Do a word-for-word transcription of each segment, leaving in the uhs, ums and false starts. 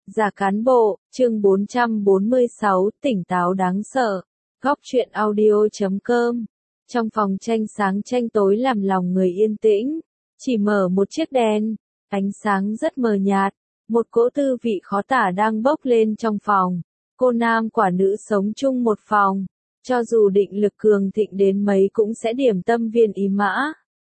Giả cán bộ, chương bốn trăm bốn mươi sáu, tỉnh táo đáng sợ. Góc truyện audio chấm com. Trong phòng tranh sáng tranh tối làm lòng người yên tĩnh, chỉ mở một chiếc đèn, ánh sáng rất mờ nhạt, một cỗ tư vị khó tả đang bốc lên trong phòng. Cô nam quả nữ sống chung một phòng, cho dù định lực cường thịnh đến mấy cũng sẽ điểm tâm viên ý mã.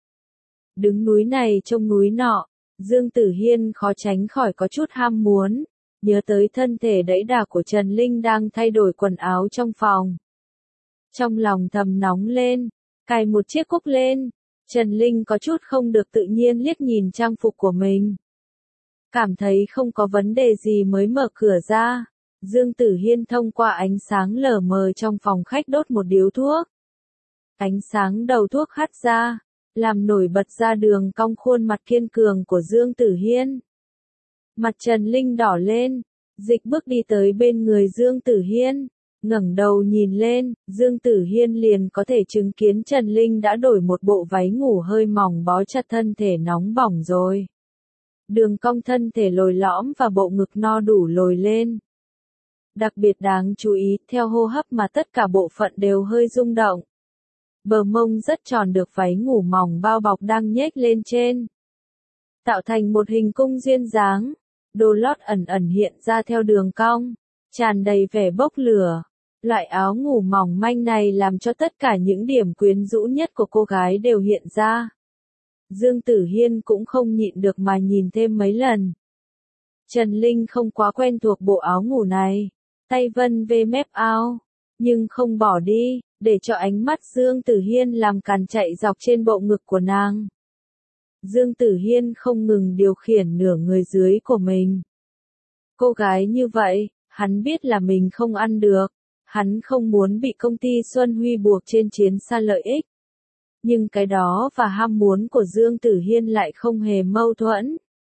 Đứng núi này trông núi nọ, Dương Tử Hiên khó tránh khỏi có chút ham muốn, nhớ tới thân thể đẫy đà của Trần Linh đang thay đổi quần áo trong phòng. Trong lòng thầm nóng lên, cài một chiếc cúc lên, Trần Linh có chút không được tự nhiên liếc nhìn trang phục của mình. Cảm thấy không có vấn đề gì mới mở cửa ra, Dương Tử Hiên thông qua ánh sáng lờ mờ trong phòng khách đốt một điếu thuốc. Ánh sáng đầu thuốc hắt ra, làm nổi bật ra đường cong khuôn mặt kiên cường của Dương Tử Hiên. Mặt Trần Linh đỏ lên, dịch bước đi tới bên người Dương Tử Hiên, ngẩng đầu nhìn lên, Dương Tử Hiên liền có thể chứng kiến Trần Linh đã đổi một bộ váy ngủ hơi mỏng bó chặt thân thể nóng bỏng rồi. Đường cong thân thể lồi lõm và bộ ngực no đủ lồi lên. Đặc biệt đáng chú ý, theo hô hấp mà tất cả bộ phận đều hơi rung động. Bờ mông rất tròn được váy ngủ mỏng bao bọc đang nhếch lên trên, tạo thành một hình cung duyên dáng. Đồ lót ẩn ẩn hiện ra theo đường cong, tràn đầy vẻ bốc lửa. Loại áo ngủ mỏng manh này làm cho tất cả những điểm quyến rũ nhất của cô gái đều hiện ra. Dương Tử Hiên cũng không nhịn được mà nhìn thêm mấy lần. Trần Linh không quá quen thuộc bộ áo ngủ này, tay vân về mép áo, nhưng không bỏ đi, để cho ánh mắt Dương Tử Hiên làm càn chạy dọc trên bộ ngực của nàng. Dương Tử Hiên không ngừng điều khiển nửa người dưới của mình. Cô gái như vậy, hắn biết là mình không ăn được, hắn không muốn bị công ty Xuân Huy buộc trên chiến xa lợi ích. Nhưng cái đó và ham muốn của Dương Tử Hiên lại không hề mâu thuẫn.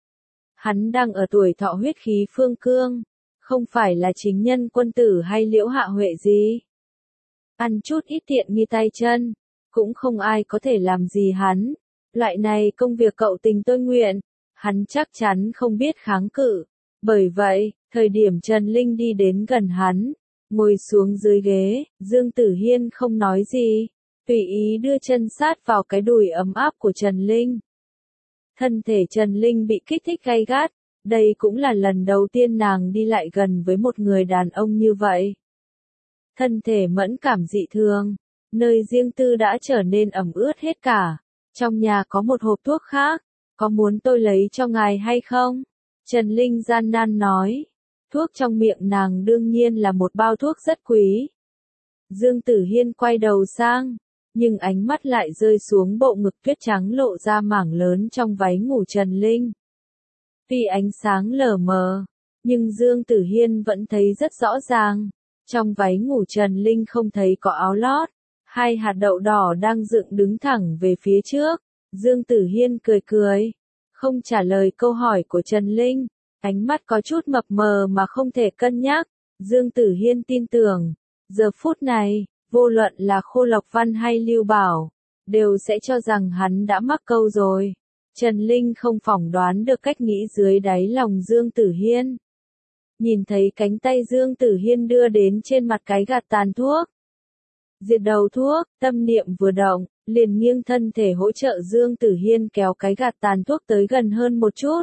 Hắn đang ở tuổi thọ huyết khí phương cương, không phải là chính nhân quân tử hay liễu hạ huệ gì. Ăn chút ít tiện nghi tay chân, cũng không ai có thể làm gì hắn. Loại này công việc cậu tình tôi nguyện, hắn chắc chắn không biết kháng cự. Bởi vậy, thời điểm Trần Linh đi đến gần hắn, ngồi xuống dưới ghế, Dương Tử Hiên không nói gì, tùy ý đưa chân sát vào cái đùi ấm áp của Trần Linh. Thân thể Trần Linh bị kích thích gay gắt, đây cũng là lần đầu tiên nàng đi lại gần với một người đàn ông như vậy. Thân thể mẫn cảm dị thường, nơi riêng tư đã trở nên ẩm ướt hết cả. Trong nhà có một hộp thuốc khác, có muốn tôi lấy cho ngài hay không? Trần Linh gian nan nói. Thuốc trong miệng nàng đương nhiên là một bao thuốc rất quý. Dương Tử Hiên quay đầu sang, nhưng ánh mắt lại rơi xuống bộ ngực tuyết trắng lộ ra mảng lớn trong váy ngủ Trần Linh. Tuy ánh sáng lờ mờ, nhưng Dương Tử Hiên vẫn thấy rất rõ ràng. Trong váy ngủ Trần Linh không thấy có áo lót. Hai hạt đậu đỏ đang dựng đứng thẳng về phía trước. Dương Tử Hiên cười cười, không trả lời câu hỏi của Trần Linh, ánh mắt có chút mập mờ mà không thể cân nhắc. Dương Tử Hiên tin tưởng, giờ phút này, vô luận là Khô Lộc Văn hay Lưu Bảo, đều sẽ cho rằng hắn đã mắc câu rồi. Trần Linh không phỏng đoán được cách nghĩ dưới đáy lòng Dương Tử Hiên. Nhìn thấy cánh tay Dương Tử Hiên đưa đến trên mặt cái gạt tàn thuốc. Diệt đầu thuốc, tâm niệm vừa động, liền nghiêng thân thể hỗ trợ Dương Tử Hiên kéo cái gạt tàn thuốc tới gần hơn một chút.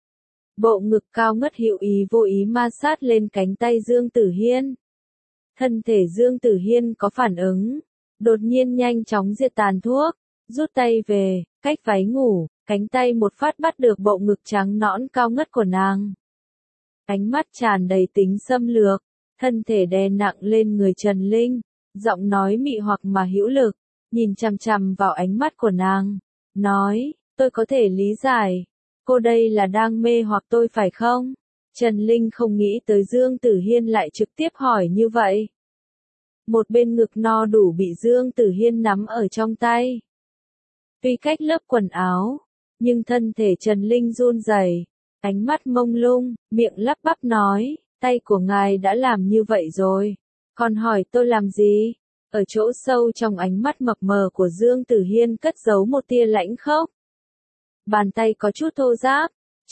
Bộ ngực cao ngất hữu ý vô ý ma sát lên cánh tay Dương Tử Hiên. Thân thể Dương Tử Hiên có phản ứng, đột nhiên nhanh chóng diệt tàn thuốc, rút tay về, cách váy ngủ, cánh tay một phát bắt được bộ ngực trắng nõn cao ngất của nàng. Ánh mắt tràn đầy tính xâm lược, thân thể đè nặng lên người Trần Linh. Giọng nói mị hoặc mà hữu lực, nhìn chằm chằm vào ánh mắt của nàng, nói, tôi có thể lý giải, cô đây là đang mê hoặc tôi phải không? Trần Linh không nghĩ tới Dương Tử Hiên lại trực tiếp hỏi như vậy. Một bên ngực no đủ bị Dương Tử Hiên nắm ở trong tay. Tuy cách lớp quần áo, nhưng thân thể Trần Linh run rẩy, ánh mắt mông lung, miệng lắp bắp nói, tay của ngài đã làm như vậy rồi. Còn hỏi tôi làm gì? Ở chỗ sâu trong ánh mắt mập mờ của Dương Tử Hiên cất giấu một tia lãnh khốc. Bàn tay có chút thô ráp,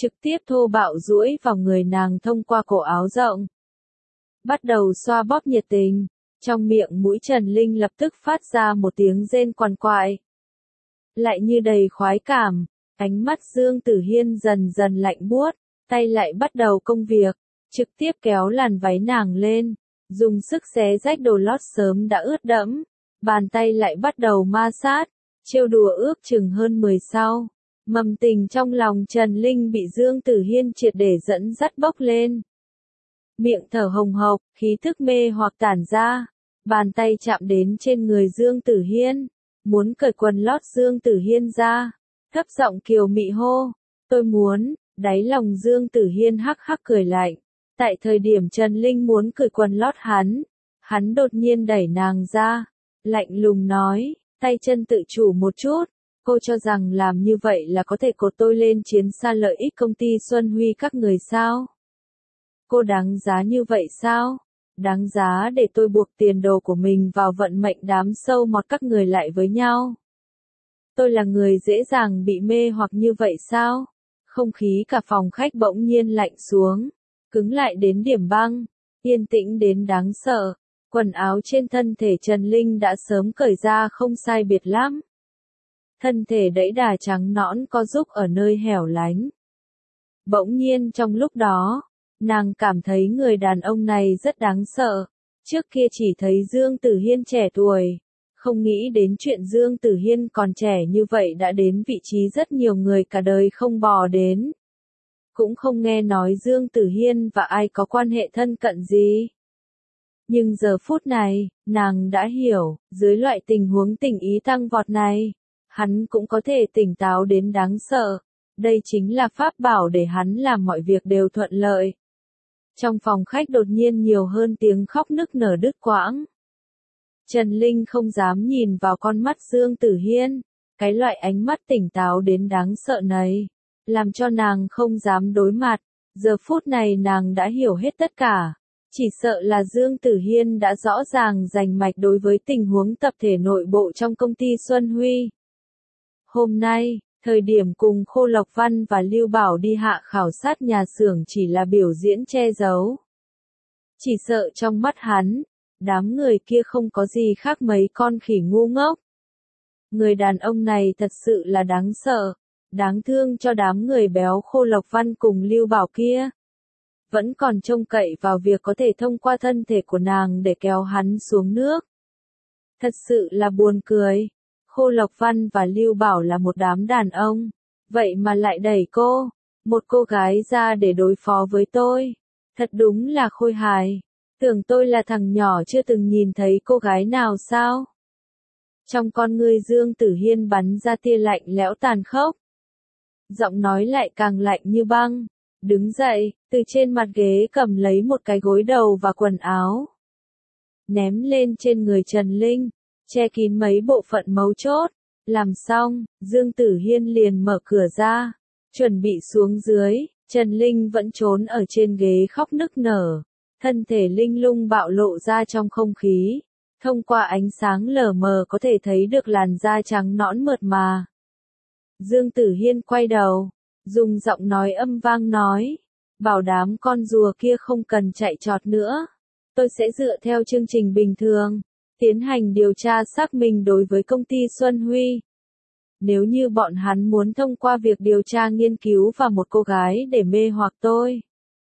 trực tiếp thô bạo duỗi vào người nàng thông qua cổ áo rộng. Bắt đầu xoa bóp nhiệt tình, trong miệng mũi Trần Linh lập tức phát ra một tiếng rên quằn quại. Lại như đầy khoái cảm, ánh mắt Dương Tử Hiên dần dần lạnh buốt, tay lại bắt đầu công việc, trực tiếp kéo làn váy nàng lên, dùng sức xé rách đồ lót sớm đã ướt đẫm, bàn tay lại bắt đầu ma sát, trêu đùa ước chừng hơn mười sau. Mầm tình trong lòng Trần Linh bị Dương Tử Hiên triệt để dẫn dắt bốc lên. Miệng thở hồng hộc, khí thức mê hoặc tản ra, bàn tay chạm đến trên người Dương Tử Hiên, muốn cởi quần lót Dương Tử Hiên ra, thấp giọng kiều mị hô, tôi muốn, đáy lòng Dương Tử Hiên hắc hắc cười lạnh. Tại thời điểm Trần Linh muốn cởi quần lót hắn, hắn đột nhiên đẩy nàng ra, lạnh lùng nói, tay chân tự chủ một chút, cô cho rằng làm như vậy là có thể cột tôi lên chiến xa lợi ích công ty Xuân Huy các người sao? Cô đáng giá như vậy sao? Đáng giá để tôi buộc tiền đồ của mình vào vận mệnh đám sâu mọt các người lại với nhau? Tôi là người dễ dàng bị mê hoặc như vậy sao? Không khí cả phòng khách bỗng nhiên lạnh xuống, cứng lại đến điểm băng, yên tĩnh đến đáng sợ. Quần áo trên thân thể Trần Linh đã sớm cởi ra không sai biệt lắm. Thân thể đẫy đà trắng nõn co giúp ở nơi hẻo lánh. Bỗng nhiên trong lúc đó, nàng cảm thấy người đàn ông này rất đáng sợ. Trước kia chỉ thấy Dương Tử Hiên trẻ tuổi, không nghĩ đến chuyện Dương Tử Hiên còn trẻ như vậy đã đến vị trí rất nhiều người cả đời không bò đến. Cũng không nghe nói Dương Tử Hiên và ai có quan hệ thân cận gì. Nhưng giờ phút này, nàng đã hiểu, dưới loại tình huống tình ý tăng vọt này, hắn cũng có thể tỉnh táo đến đáng sợ. Đây chính là pháp bảo để hắn làm mọi việc đều thuận lợi. Trong phòng khách đột nhiên nhiều hơn tiếng khóc nức nở đứt quãng. Trần Linh không dám nhìn vào con mắt Dương Tử Hiên, cái loại ánh mắt tỉnh táo đến đáng sợ này, làm cho nàng không dám đối mặt. Giờ phút này nàng đã hiểu hết tất cả. Chỉ sợ là Dương Tử Hiên đã rõ ràng rành mạch đối với tình huống tập thể nội bộ trong công ty Xuân Huy. Hôm nay, thời điểm cùng Khô Lộc Văn và Lưu Bảo đi hạ khảo sát nhà xưởng chỉ là biểu diễn che giấu. Chỉ sợ trong mắt hắn, đám người kia không có gì khác mấy con khỉ ngu ngốc. Người đàn ông này thật sự là đáng sợ, đáng thương cho đám người béo Khô Lộc Văn cùng Lưu Bảo kia. Vẫn còn trông cậy vào việc có thể thông qua thân thể của nàng để kéo hắn xuống nước. Thật sự là buồn cười. Khô Lộc Văn và Lưu Bảo là một đám đàn ông, vậy mà lại đẩy cô, một cô gái ra để đối phó với tôi. Thật đúng là khôi hài. Tưởng tôi là thằng nhỏ chưa từng nhìn thấy cô gái nào sao? Trong con ngươi Dương Tử Hiên bắn ra tia lạnh lẽo tàn khốc. Giọng nói lại càng lạnh như băng. Đứng dậy, từ trên mặt ghế cầm lấy một cái gối đầu và quần áo. Ném lên trên người Trần Linh, che kín mấy bộ phận mấu chốt. Làm xong, Dương Tử Hiên liền mở cửa ra, chuẩn bị xuống dưới. Trần Linh vẫn trốn ở trên ghế khóc nức nở. Thân thể linh lung bạo lộ ra trong không khí. Thông qua ánh sáng lờ mờ có thể thấy được làn da trắng nõn mượt mà. Dương Tử Hiên quay đầu, dùng giọng nói âm vang nói, bảo đám con rùa kia không cần chạy trọt nữa. Tôi sẽ dựa theo chương trình bình thường, tiến hành điều tra xác minh đối với công ty Xuân Huy. Nếu như bọn hắn muốn thông qua việc điều tra nghiên cứu vào một cô gái để mê hoặc tôi,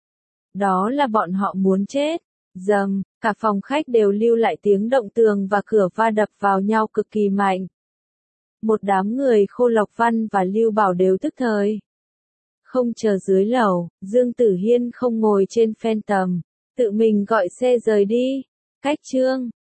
đó là bọn họ muốn chết. Dầm, cả phòng khách đều lưu lại tiếng động tường và cửa va đập vào nhau cực kỳ mạnh. Một đám người Khô Lộc Văn và Lưu Bảo đều tức thời. Không chờ dưới lầu, Dương Tử Hiên không ngồi trên Phantom, tự mình gọi xe rời đi. Cách chương